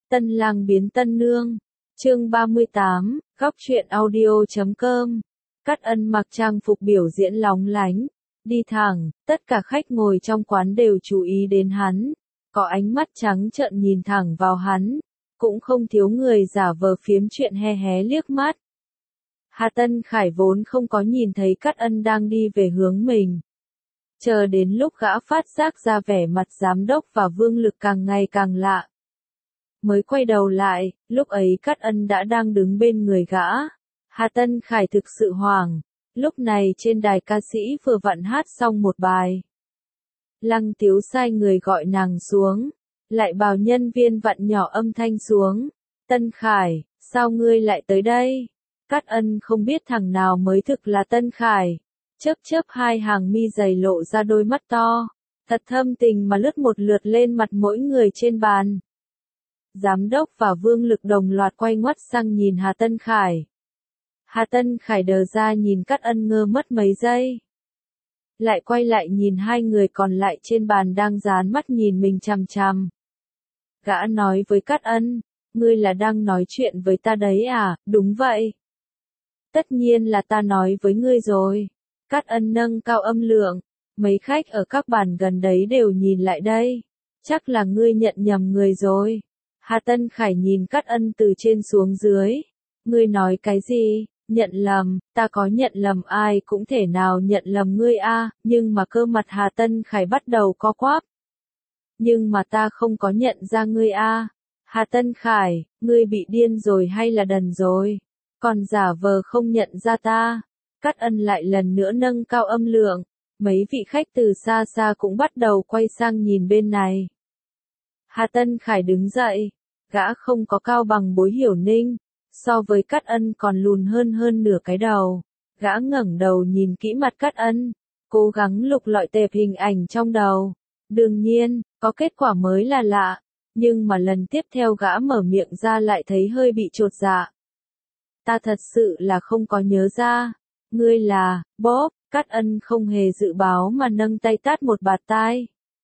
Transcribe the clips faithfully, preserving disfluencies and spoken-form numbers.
Tân lang biến tân nương. Chương ba mươi tám, góc truyện audio chấm com. Cát Ân mặc trang phục biểu diễn lóng lánh, đi thẳng, tất cả khách ngồi trong quán đều chú ý đến hắn, có ánh mắt trắng trợn nhìn thẳng vào hắn, cũng không thiếu người giả vờ phiếm chuyện he hé liếc mắt. Hà Tân Khải vốn không có nhìn thấy Cát Ân đang đi về hướng mình. Chờ đến lúc gã phát giác ra vẻ mặt giám đốc và Vương Lực càng ngày càng lạ, mới quay đầu lại, lúc ấy Cát Ân đã đang đứng bên người gã. Hà Tân Khải thực sự hoảng, lúc này trên đài ca sĩ vừa vặn hát xong một bài. Lăng Tiếu sai người gọi nàng xuống, lại bảo nhân viên vặn nhỏ âm thanh xuống. Tân Khải, sao ngươi lại tới đây? Cát Ân không biết thằng nào mới thực là Tân Khải. Chớp chớp hai hàng mi dày lộ ra đôi mắt to, thật thâm tình mà lướt một lượt lên mặt mỗi người trên bàn. Giám đốc và Vương Lực đồng loạt quay ngoắt sang nhìn Hà Tân Khải. Hà Tân Khải đờ ra nhìn Cát Ân ngơ mất mấy giây. Lại quay lại nhìn hai người còn lại trên bàn đang dán mắt nhìn mình chằm chằm. Gã nói với Cát Ân, ngươi là đang nói chuyện với ta đấy à? Đúng vậy. Tất nhiên là ta nói với ngươi rồi. Cát Ân nâng cao âm lượng, mấy khách ở các bàn gần đấy đều nhìn lại đây. Chắc là ngươi nhận nhầm người rồi. Hà Tân Khải nhìn Cát Ân từ trên xuống dưới. Ngươi nói cái gì? Nhận lầm, ta có nhận lầm ai cũng thể nào nhận lầm ngươi a, nhưng mà cơ mặt Hà Tân Khải bắt đầu co quắp. Nhưng mà ta không có nhận ra ngươi a. Hà Tân Khải, ngươi bị điên rồi hay là đần rồi? Còn giả vờ không nhận ra ta. Cát Ân lại lần nữa nâng cao âm lượng, mấy vị khách từ xa xa cũng bắt đầu quay sang nhìn bên này. Hà Tân Khải đứng dậy, gã không có cao bằng Bối Hiểu Ninh, so với Cát Ân còn lùn hơn hơn nửa cái đầu. Gã ngẩng đầu nhìn kỹ mặt Cát Ân, cố gắng lục lọi tệp hình ảnh trong đầu. Đương nhiên, có kết quả mới là lạ, nhưng mà lần tiếp theo gã mở miệng ra lại thấy hơi bị chột dạ. Ta thật sự là không có nhớ ra. Ngươi là, Bob. Cát Ân không hề dự báo mà nâng tay tát một bạt tai.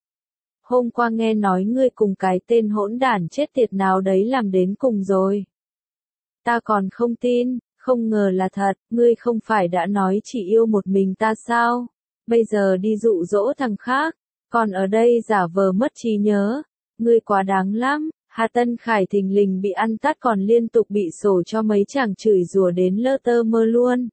Hôm qua nghe nói ngươi cùng cái tên hỗn đản chết tiệt nào đấy làm đến cùng rồi. Ta còn không tin, không ngờ là thật, ngươi không phải đã nói chỉ yêu một mình ta sao? Bây giờ đi dụ dỗ thằng khác, còn ở đây giả vờ mất trí nhớ. Ngươi quá đáng lắm. Hà Tân Khải thình lình bị ăn tát còn liên tục bị sổ cho mấy chàng chửi rủa đến lơ tơ mơ luôn.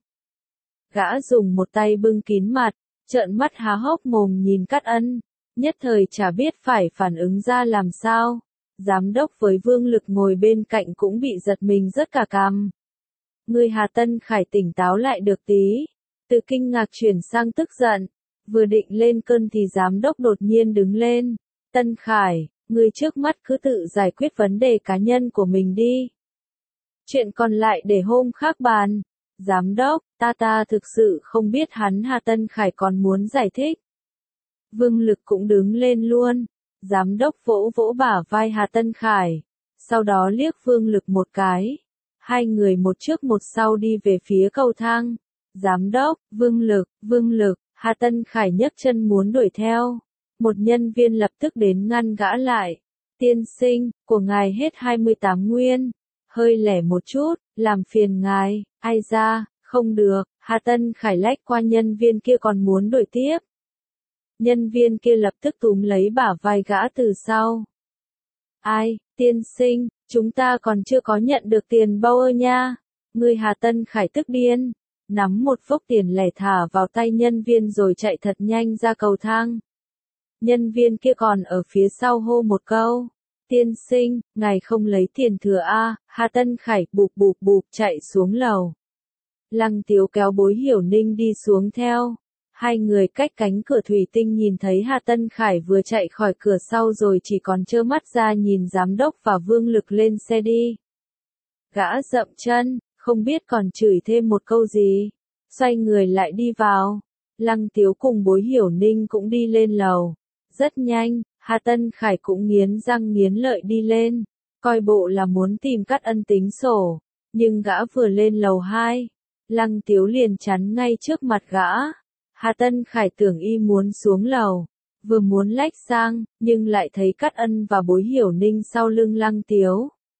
Gã dùng một tay bưng kín mặt, trợn mắt há hốc mồm nhìn Cát Ân, nhất thời chả biết phải phản ứng ra làm sao. Giám đốc với Vương Lực ngồi bên cạnh cũng bị giật mình rất cả cằm. Người Hà Tân Khải tỉnh táo lại được tí, từ kinh ngạc chuyển sang tức giận, vừa định lên cơn thì giám đốc đột nhiên đứng lên. Tân Khải, người trước mắt cứ tự giải quyết vấn đề cá nhân của mình đi. Chuyện còn lại để hôm khác bàn. Giám đốc, ta ta thực sự không biết hắn. Hà Tân Khải còn muốn giải thích. Vương Lực cũng đứng lên luôn. Giám đốc vỗ vỗ bả vai Hà Tân Khải, sau đó liếc Vương Lực một cái. Hai người một trước một sau đi về phía cầu thang. Giám đốc, Vương Lực, Vương Lực, Hà Tân Khải nhấc chân muốn đuổi theo. Một nhân viên lập tức đến ngăn gã lại. Tiên sinh, của ngài hết hai mươi tám nguyên. Hơi lẻ một chút, làm phiền ngài. Ai ra, không được. Hà Tân Khải lách qua nhân viên kia còn muốn đuổi tiếp. Nhân viên kia lập tức túm lấy bả vai gã từ sau. Ai, tiên sinh, chúng ta còn chưa có nhận được tiền bao ơ nha. Người Hà Tân Khải tức điên, nắm một phốc tiền lẻ thả vào tay nhân viên rồi chạy thật nhanh ra cầu thang. Nhân viên kia còn ở phía sau hô một câu. Tiên sinh, ngài không lấy tiền thừa a? Hà Tân Khải bụp bụp bụp chạy xuống lầu. Lăng Tiếu kéo Bối Hiểu Ninh đi xuống theo. Hai người cách cánh cửa thủy tinh nhìn thấy Hà Tân Khải vừa chạy khỏi cửa sau rồi chỉ còn trơ mắt ra nhìn giám đốc và Vương Lực lên xe đi. Gã dậm chân, không biết còn chửi thêm một câu gì. Xoay người lại đi vào. Lăng Tiếu cùng Bối Hiểu Ninh cũng đi lên lầu. Rất nhanh, Hà Tân Khải cũng nghiến răng nghiến lợi đi lên. Coi bộ là muốn tìm Cát Ân tính sổ. Nhưng gã vừa lên lầu hai. Lăng Tiếu liền chắn ngay trước mặt gã. Hà Tân Khải tưởng y muốn xuống lầu, vừa muốn lách sang, nhưng lại thấy Cát Ân và Bối Hiểu Ninh sau lưng Lăng Tiếu.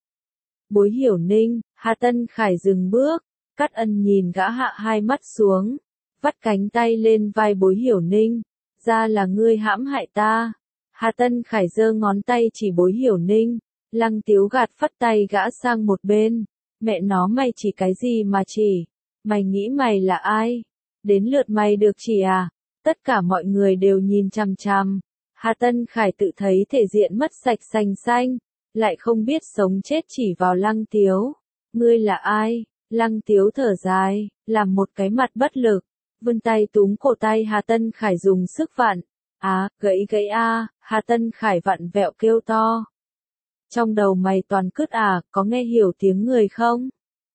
Bối Hiểu Ninh, Hà Tân Khải dừng bước, Cát Ân nhìn gã hạ hai mắt xuống, vắt cánh tay lên vai Bối Hiểu Ninh, ra là ngươi hãm hại ta. Hà Tân Khải giơ ngón tay chỉ Bối Hiểu Ninh, Lăng Tiếu gạt phất tay gã sang một bên, mẹ nó mày chỉ cái gì mà chỉ, mày nghĩ mày là ai, đến lượt mày được chỉ à, tất cả mọi người đều nhìn chằm chằm, Hà Tân Khải tự thấy thể diện mất sạch sành xanh, lại không biết sống chết chỉ vào Lăng Tiếu, ngươi là ai, Lăng Tiếu thở dài, làm một cái mặt bất lực, vươn tay túm cổ tay Hà Tân Khải dùng sức vặn, á, gãy gãy a, Hà Tân Khải vặn vẹo kêu to. Trong đầu mày toàn cứt à, có nghe hiểu tiếng người không?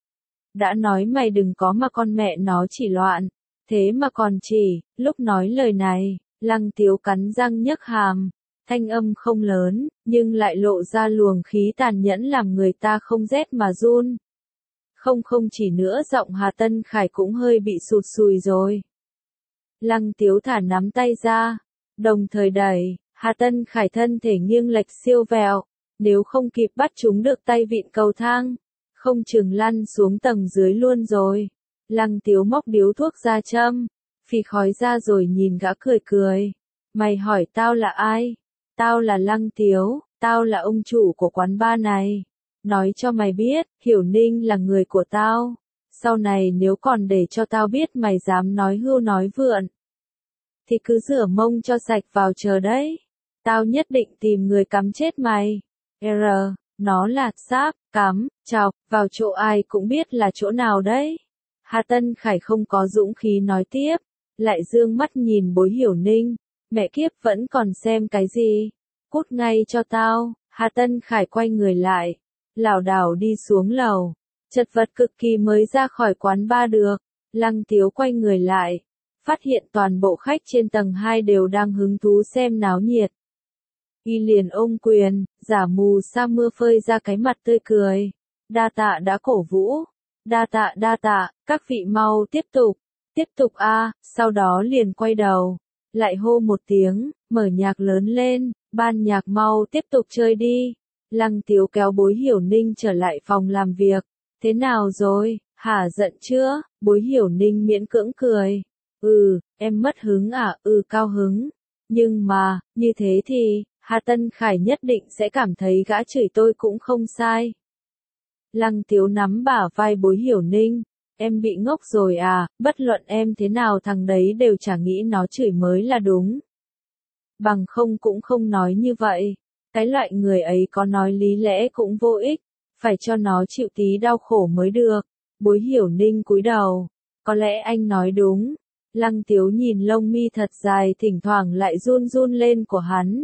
Đã nói mày đừng có mà con mẹ nó chỉ loạn, thế mà còn chỉ, lúc nói lời này, Lăng Tiếu cắn răng nhấc hàm, thanh âm không lớn, nhưng lại lộ ra luồng khí tàn nhẫn làm người ta không rét mà run. Không không chỉ nữa giọng Hà Tân Khải cũng hơi bị sụt sùi rồi. Lăng Tiếu thả nắm tay ra, đồng thời đẩy, Hà Tân Khải thân thể nghiêng lệch siêu vẹo, nếu không kịp bắt chúng được tay vịn cầu thang, không chừng lăn xuống tầng dưới luôn rồi. Lăng Tiếu móc điếu thuốc ra châm, phì khói ra rồi nhìn gã cười cười. Mày hỏi tao là ai? Tao là Lăng Tiếu, tao là ông chủ của quán bar này. Nói cho mày biết, Hiểu Ninh là người của tao. Sau này nếu còn để cho tao biết mày dám nói hưu nói vượn, thì cứ rửa mông cho sạch vào chờ đấy. Tao nhất định tìm người cắm chết mày. R, nó là sáp, cắm, chọc, vào chỗ ai cũng biết là chỗ nào đấy. Hà Tân Khải không có dũng khí nói tiếp, lại dương mắt nhìn Bối Hiểu Ninh, mẹ kiếp vẫn còn xem cái gì, cút ngay cho tao. Hà Tân Khải quay người lại, lảo đảo đi xuống lầu, chật vật cực kỳ mới ra khỏi quán bar được. Lăng Tiếu quay người lại, phát hiện toàn bộ khách trên tầng hai đều đang hứng thú xem náo nhiệt. Y liền ôm quyền, giả mù sa mưa phơi ra cái mặt tươi cười. Đa tạ đã cổ vũ. Đa tạ đa tạ, các vị mau tiếp tục. Tiếp tục a, sau đó liền quay đầu. Lại hô một tiếng, mở nhạc lớn lên, ban nhạc mau tiếp tục chơi đi. Lăng Tiếu kéo Bối Hiểu Ninh trở lại phòng làm việc. Thế nào rồi, hả giận chưa? Bối Hiểu Ninh miễn cưỡng cười. Ừ, em mất hứng à, ừ cao hứng. Nhưng mà, như thế thì, Hà Tân Khải nhất định sẽ cảm thấy gã chửi tôi cũng không sai. Lăng Tiếu nắm bả vai Bối Hiểu Ninh. Em bị ngốc rồi à, bất luận em thế nào thằng đấy đều chả nghĩ nó chửi mới là đúng. Bằng không cũng không nói như vậy. Cái loại người ấy có nói lý lẽ cũng vô ích, phải cho nó chịu tí đau khổ mới được. Bối Hiểu Ninh cúi đầu. Có lẽ anh nói đúng. Lăng Tiếu nhìn lông mi thật dài thỉnh thoảng lại run run lên của hắn.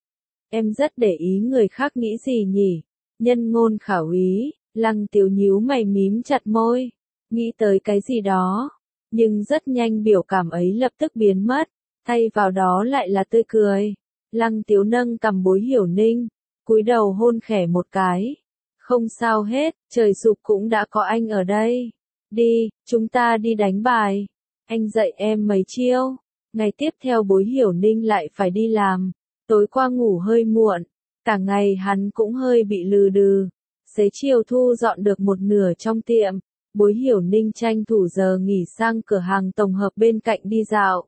Em rất để ý người khác nghĩ gì nhỉ? Nhân ngôn khảo ý, Lăng Tiếu nhíu mày mím chặt môi, nghĩ tới cái gì đó, nhưng rất nhanh biểu cảm ấy lập tức biến mất, thay vào đó lại là tươi cười. Lăng Tiếu nâng cầm Bối Hiểu Ninh, cúi đầu hôn khẽ một cái. Không sao hết, trời sụp cũng đã có anh ở đây. Đi, chúng ta đi đánh bài. Anh dạy em mấy chiêu. Ngày tiếp theo Bối Hiểu Ninh lại phải đi làm. Tối qua ngủ hơi muộn, cả ngày hắn cũng hơi bị lừ đừ. Xế chiều thu dọn được một nửa trong tiệm, Bối Hiểu Ninh tranh thủ giờ nghỉ sang cửa hàng tổng hợp bên cạnh đi dạo.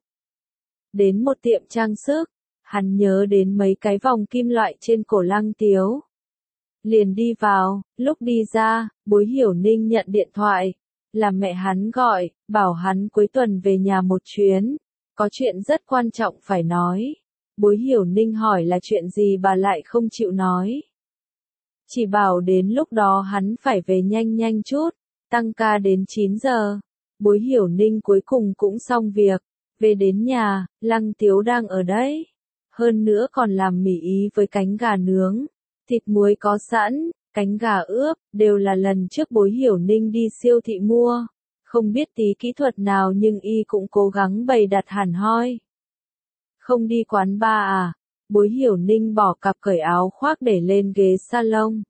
Đến một tiệm trang sức, hắn nhớ đến mấy cái vòng kim loại trên cổ Lăng Tiếu. Liền đi vào, lúc đi ra, Bối Hiểu Ninh nhận điện thoại, là mẹ hắn gọi, bảo hắn cuối tuần về nhà một chuyến, có chuyện rất quan trọng phải nói. Bối Hiểu Ninh hỏi là chuyện gì bà lại không chịu nói. Chỉ bảo đến lúc đó hắn phải về nhanh nhanh chút, tăng ca đến chín giờ. Bối Hiểu Ninh cuối cùng cũng xong việc, về đến nhà, Lăng Tiếu đang ở đấy. Hơn nữa còn làm mì ý với cánh gà nướng, thịt muối có sẵn, cánh gà ướp, đều là lần trước Bối Hiểu Ninh đi siêu thị mua. Không biết tí kỹ thuật nào nhưng y cũng cố gắng bày đặt hẳn hoi. Không đi quán bar à? Bối Hiểu Ninh bỏ cặp cởi áo khoác để lên ghế salon.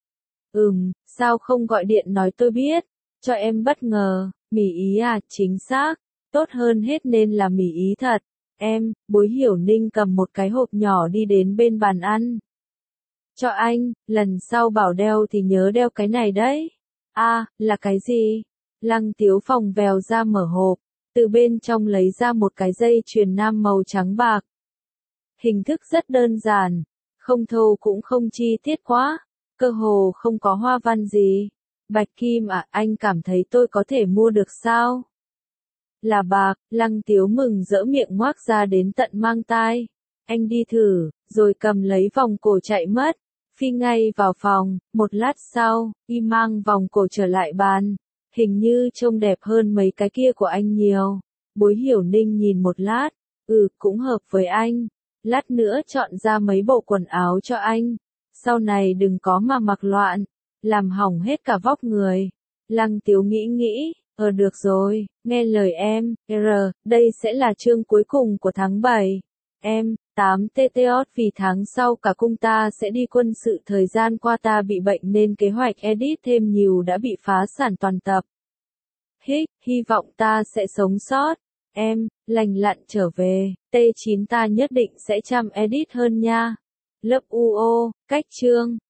Ừm, sao không gọi điện nói tôi biết, cho em bất ngờ, mì ý à, chính xác, tốt hơn hết nên là mì ý thật. Em, Bối Hiểu Ninh cầm một cái hộp nhỏ đi đến bên bàn ăn. Cho anh, lần sau bảo đeo thì nhớ đeo cái này đấy. À, là cái gì? Lăng Tiếu phòng vèo ra mở hộp, từ bên trong lấy ra một cái dây chuyền nam màu trắng bạc. Hình thức rất đơn giản, không thô cũng không chi tiết quá, cơ hồ không có hoa văn gì. Bạch kim à, anh cảm thấy tôi có thể mua được sao? Là bạc, Lăng Tiếu mừng rỡ miệng ngoác ra đến tận mang tai. Anh đi thử, rồi cầm lấy vòng cổ chạy mất, phi ngay vào phòng, một lát sau, y mang vòng cổ trở lại bàn. Hình như trông đẹp hơn mấy cái kia của anh nhiều. Bối Hiểu Ninh nhìn một lát, ừ, cũng hợp với anh. Lát nữa chọn ra mấy bộ quần áo cho anh. Sau này đừng có mà mặc loạn, làm hỏng hết cả vóc người. Lăng Tiếu nghĩ nghĩ, ờ được rồi, nghe lời em, R, đây sẽ là chương cuối cùng của tháng bảy. Em, tám T T O vì tháng sau cả cung ta sẽ đi quân sự, thời gian qua ta bị bệnh nên kế hoạch edit thêm nhiều đã bị phá sản toàn tập. Hích, hy vọng ta sẽ sống sót. Em, lành lặn trở về, T chín ta nhất định sẽ chăm edit hơn nha. Lớp u ô, cách chương.